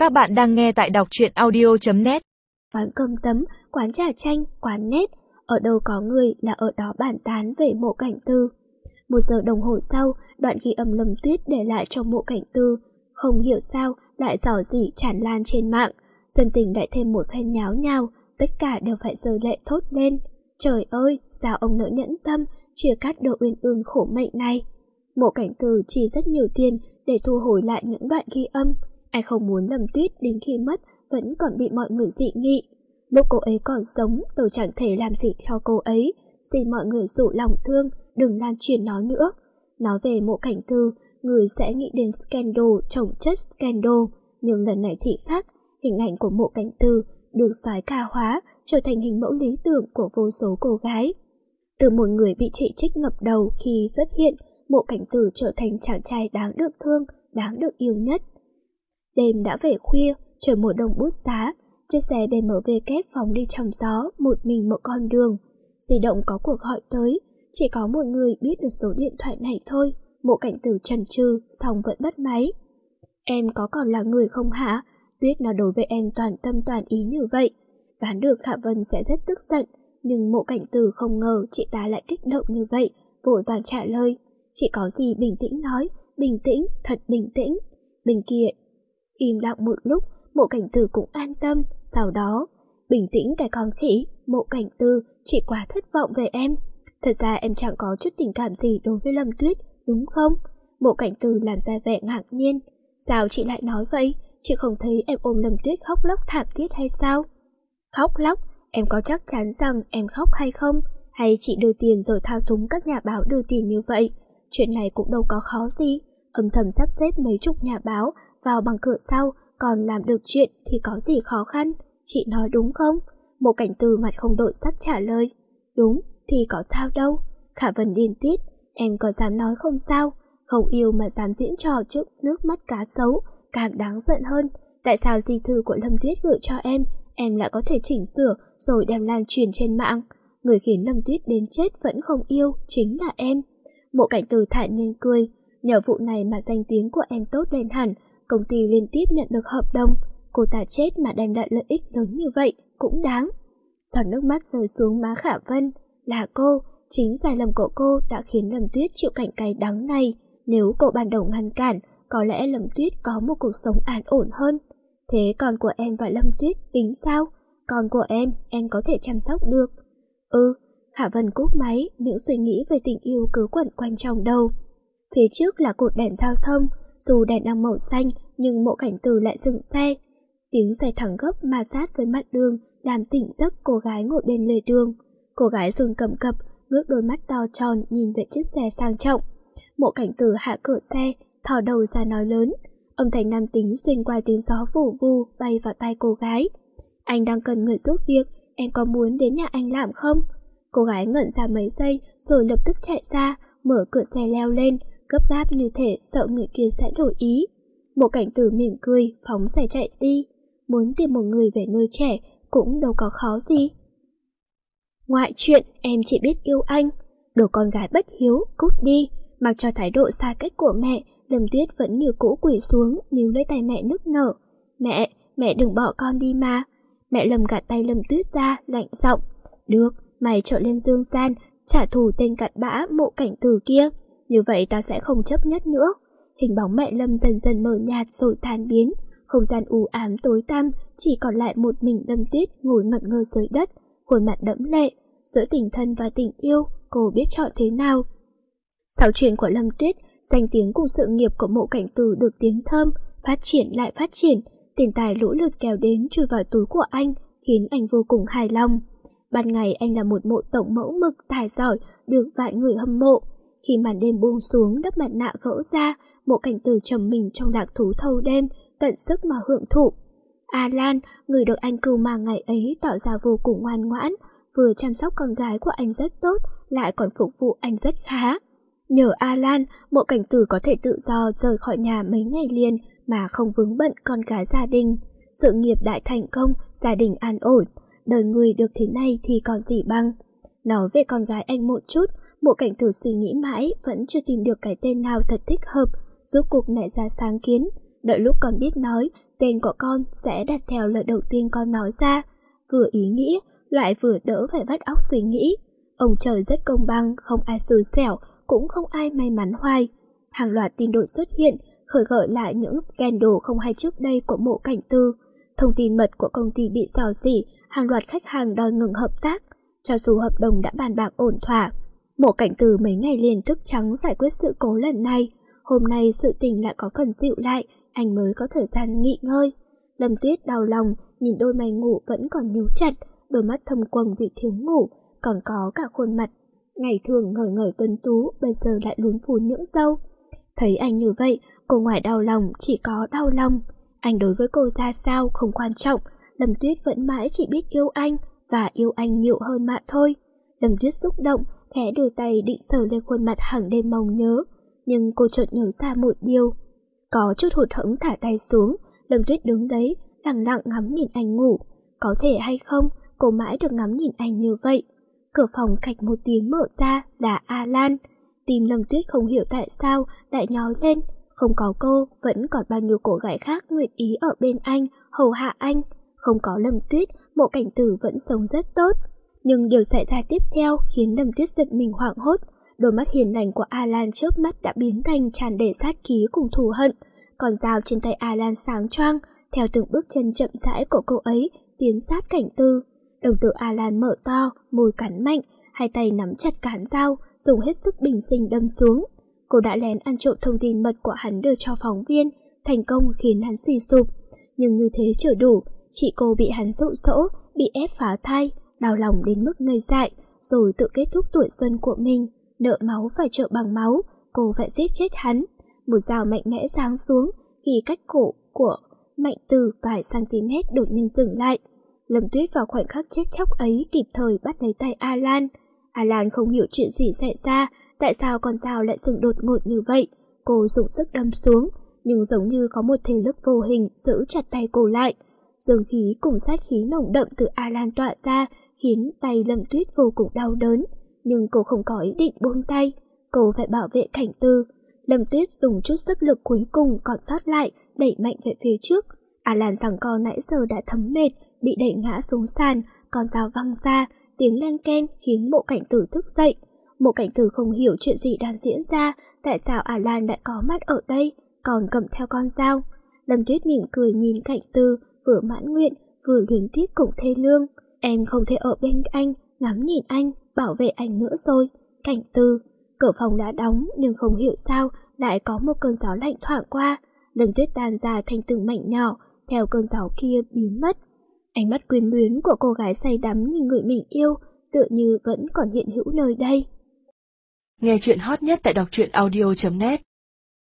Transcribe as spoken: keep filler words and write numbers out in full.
Các bạn đang nghe tại đọc truyện audio chấm net. Quán cơm tấm, quán trà chanh, quán nét, ở đâu có người là ở đó bàn tán về Mộ Cảnh Tư. Một giờ đồng hồ sau, đoạn ghi âm Lâm Tuyết để lại cho Mộ Cảnh Tư, không hiểu sao lại rò rỉ tràn lan trên mạng. Dân tình lại thêm một phen nháo nhào, tất cả đều phải rơi lệ thốt lên. Trời ơi, sao ông nỡ nhẫn tâm chia cắt độ uyên ương khổ mệnh này. Mộ Cảnh Tư chỉ rất nhiều tiền để thu hồi lại những đoạn ghi âm. Anh không muốn Lâm Tuyết đến khi mất vẫn còn bị mọi người dị nghị. Lúc cô ấy còn sống, tôi chẳng thể làm gì cho cô ấy. Xin mọi người dụ lòng thương, đừng lan truyền nó nữa. Nói về Mộ Cảnh Tư, người sẽ nghĩ đến scandal chồng chất scandal. Nhưng lần này thì khác, hình ảnh của Mộ Cảnh Tư được soái ca hóa, trở thành hình mẫu lý tưởng của vô số cô gái. Từ một người bị chỉ trích ngập đầu khi xuất hiện, Mộ Cảnh Tư trở thành chàng trai đáng được thương, đáng được yêu nhất. Đêm đã về khuya, trời mùa đông bút giá, chiếc xe bê em vê kép phóng đi trong gió, một mình một con đường. Di động có cuộc gọi tới, chỉ có một người biết được số điện thoại này thôi. Mộ Cảnh Tư chần chừ, xong vẫn bắt máy. Em có còn là người không hả? Tuyết nào đối với em toàn tâm toàn ý như vậy. Đoán được Khả Vân sẽ rất tức giận, nhưng Mộ Cảnh Tư không ngờ chị ta lại kích động như vậy, vội vàng trả lời. Chị có gì bình tĩnh nói, bình tĩnh, thật bình tĩnh. Bên kia im lặng một lúc, Mộ Cảnh Tư cũng an tâm. Sau đó, bình tĩnh cái con khỉ, Mộ Cảnh Tư, chị quá thất vọng về em. Thật ra em chẳng có chút tình cảm gì đối với Lâm Tuyết, đúng không? Mộ Cảnh Tư làm ra vẻ ngạc nhiên. Sao chị lại nói vậy? Chị không thấy em ôm Lâm Tuyết khóc lóc thảm thiết hay sao? Khóc lóc? Em có chắc chắn rằng em khóc hay không? Hay chị đưa tiền rồi thao túng các nhà báo đưa tiền như vậy? Chuyện này cũng đâu có khó gì. Âm thầm sắp xếp mấy chục nhà báo vào bằng cửa sau, còn làm được chuyện thì có gì khó khăn? Chị nói đúng không? Mộ Cảnh Tư mặt không đổi sắc trả lời. Đúng, thì có sao đâu. Khả Vân điên tiết, em có dám nói không sao? Không yêu mà dám diễn trò trước nước mắt cá sấu, càng đáng giận hơn. Tại sao di thư của Lâm Tuyết gửi cho em, em lại có thể chỉnh sửa rồi đem lan truyền trên mạng? Người khiến Lâm Tuyết đến chết vẫn không yêu chính là em. Mộ Cảnh Tư thản nhiên cười. Nhờ vụ này mà danh tiếng của em tốt lên hẳn, công ty liên tiếp nhận được hợp đồng. Cô ta chết mà đem lại lợi ích lớn như vậy cũng đáng. Giọt nước mắt rơi xuống má Khả Vân. Là cô, chính sai lầm của cô đã khiến Lâm Tuyết chịu cảnh cay đắng này. Nếu cô ban đầu ngăn cản, có lẽ Lâm Tuyết có một cuộc sống an ổn hơn. Thế con của em và Lâm Tuyết tính sao? Con của em, em có thể chăm sóc được. Ừ, Khả Vân cúp máy, những suy nghĩ về tình yêu cứ quẩn quanh trong đầu. Phía trước là cột đèn giao thông, dù đèn đang màu xanh nhưng Mộ Cảnh Tư lại dừng xe. Tiếng xe thẳng gấp ma sát với mặt đường làm tỉnh giấc cô gái ngồi bên lề đường. Cô gái run cầm cập, ngước đôi mắt to tròn nhìn về chiếc xe sang trọng. Mộ Cảnh Tư hạ cửa xe, thò đầu ra nói lớn. Âm thanh nam tính xuyên qua tiếng gió vù vù bay vào tai cô gái. Anh đang cần người giúp việc, em có muốn đến nhà anh làm không? Cô gái ngẩn ra mấy giây rồi lập tức chạy ra, mở cửa xe leo lên, gấp gáp như thể sợ người kia sẽ đổi ý. Mộ Cảnh Tư mỉm cười, phóng xe chạy đi. Muốn tìm một người về nuôi trẻ cũng đâu có khó gì. Ngoại chuyện, em chỉ biết yêu anh. Đồ con gái bất hiếu, cút đi. Mặc cho thái độ xa cách của mẹ, Lâm Tuyết vẫn như cũ quỳ xuống, níu lấy tay mẹ nức nở. Mẹ, mẹ đừng bỏ con đi mà. Mẹ Lâm gạt tay Lâm Tuyết ra, lạnh giọng. Được, mày trở lên dương gian, trả thù tên cặn bã Mộ Cảnh Tư kia. Như vậy ta sẽ không chấp nhất nữa. Hình bóng mẹ Lâm dần dần mờ nhạt rồi tan biến. Không gian u ám tối tăm, chỉ còn lại một mình Lâm Tuyết ngồi ngẩn ngơ dưới đất, khuôn mặt đẫm lệ. Giữa tình thân và tình yêu, cô biết chọn thế nào? Sau chuyện của Lâm Tuyết, danh tiếng cùng sự nghiệp của Mộ Cảnh Tư được tiếng thơm, phát triển lại phát triển, tiền tài lũ lượt kéo đến chui vào túi của anh, khiến anh vô cùng hài lòng. Ban ngày anh là một mộ tổng mẫu mực tài giỏi, được vạn người hâm mộ. Khi màn đêm buông xuống, lớp mặt nạ gỡ ra, Mộ Cảnh Tư trầm mình trong lạc thú thâu đêm, tận sức mà hưởng thụ. Alan, người được anh cưu mang ngày ấy, tỏ ra vô cùng ngoan ngoãn, vừa chăm sóc con gái của anh rất tốt, lại còn phục vụ anh rất khá. Nhờ Alan, Mộ Cảnh Tư có thể tự do rời khỏi nhà mấy ngày liền mà không vướng bận con cái gia đình. Sự nghiệp đại thành công, gia đình an ổn, đời người được thế này thì còn gì bằng. Nói về con gái anh một chút, Mộ Cảnh Tư suy nghĩ mãi vẫn chưa tìm được cái tên nào thật thích hợp, rốt cuộc nảy ra sáng kiến. Đợi lúc con biết nói, tên của con sẽ đặt theo lời đầu tiên con nói ra. Vừa ý nghĩa, lại vừa đỡ phải vắt óc suy nghĩ. Ông trời rất công bằng, không ai xui xẻo, cũng không ai may mắn hoài. Hàng loạt tin đồn xuất hiện, khởi gợi lại những scandal không hay trước đây của Mộ Cảnh Tư. Thông tin mật của công ty bị rò rỉ, hàng loạt khách hàng đòi ngừng hợp tác. Cho dù hợp đồng đã bàn bạc ổn thỏa, Mộ Cảnh Tư mấy ngày liền thức trắng giải quyết sự cố lần này. Hôm nay sự tình lại có phần dịu lại, anh mới có thời gian nghỉ ngơi. Lâm Tuyết đau lòng, nhìn đôi mày ngủ vẫn còn nhíu chặt, đôi mắt thâm quầng vì thiếu ngủ, còn có cả khuôn mặt ngày thường ngời ngời tuấn tú, bây giờ lại lún phún những râu. Thấy anh như vậy, cô ngoài đau lòng chỉ có đau lòng. Anh đối với cô ra sao không quan trọng, Lâm Tuyết vẫn mãi chỉ biết yêu anh và yêu anh nhiều hơn mà thôi. Lâm Tuyết xúc động, khẽ đưa tay định sờ lên khuôn mặt hàng đêm mong nhớ, nhưng cô chợt nhớ ra một điều. Có chút hụt hẫng thả tay xuống, Lâm Tuyết đứng đấy, lặng lặng ngắm nhìn anh ngủ. Có thể hay không, cô mãi được ngắm nhìn anh như vậy. Cửa phòng cạch một tiếng mở ra là Alan. Tim Lâm Tuyết không hiểu tại sao lại nhói lên. Không có cô, vẫn còn bao nhiêu cô gái khác nguyện ý ở bên anh, hầu hạ anh. Không có Lâm Tuyết, Mộ Cảnh Tử vẫn sống rất tốt. Nhưng điều xảy ra tiếp theo khiến Lâm Tuyết giật mình hoảng hốt. Đôi mắt hiền lành của Alan chớp mắt đã biến thành tràn đầy sát khí cùng thù hận. Con dao trên tay Alan sáng choang, theo từng bước chân chậm rãi của cô ấy tiến sát Cảnh Tư. Đồng tử Alan mở to, môi cắn mạnh, hai tay nắm chặt cán dao, dùng hết sức bình sinh đâm xuống. Cô đã lén ăn trộm thông tin mật của hắn đưa cho phóng viên, thành công khiến hắn suy sụp. Nhưng như thế chưa đủ, chị cô bị hắn dụ dỗ, bị ép phá thai, đau lòng đến mức ngây dại, rồi tự kết thúc tuổi xuân của mình. Nợ máu phải trợ bằng máu, cô phải giết chết hắn. Một dao mạnh mẽ giáng xuống, khi cách cổ của Mạnh Từ vài cm đột nhiên dừng lại. Lâm Tuyết vào khoảnh khắc chết chóc ấy kịp thời bắt lấy tay Alan. Alan không hiểu chuyện gì xảy ra, tại sao con dao lại dừng đột ngột như vậy. Cô dùng sức đâm xuống, nhưng giống như có một thể lực vô hình giữ chặt tay cô lại. Dương khí cùng sát khí nồng đậm từ Alan tỏa ra khiến tay Lâm Tuyết vô cùng đau đớn. Nhưng cô không có ý định buông tay, cô phải bảo vệ Cảnh Tư. Lâm Tuyết dùng chút sức lực cuối cùng còn sót lại, đẩy mạnh về phía trước. Alan giằng co nãy giờ đã thấm mệt, bị đẩy ngã xuống sàn, con dao văng ra, tiếng len ken khiến Mộ Cảnh Tử thức dậy. Mộ Cảnh Tử không hiểu chuyện gì đang diễn ra, tại sao Alan lại có mặt ở đây, còn cầm theo con dao. Lâm Tuyết mỉm cười nhìn Cảnh Tư, vừa mãn nguyện, vừa luyến tiếc cùng thê lương. Em không thể ở bên anh, ngắm nhìn anh, bảo vệ anh nữa rồi. Cảnh Tư. Cửa phòng đã đóng, nhưng không hiểu sao lại có một cơn gió lạnh thoảng qua. Lâm Tuyết tan ra thành từng mảnh nhỏ, theo cơn gió kia biến mất. Ánh mắt quyến luyến của cô gái say đắm nhìn người mình yêu, tựa như vẫn còn hiện hữu nơi đây. Nghe chuyện hot nhất tại đọc truyện audio chấm net.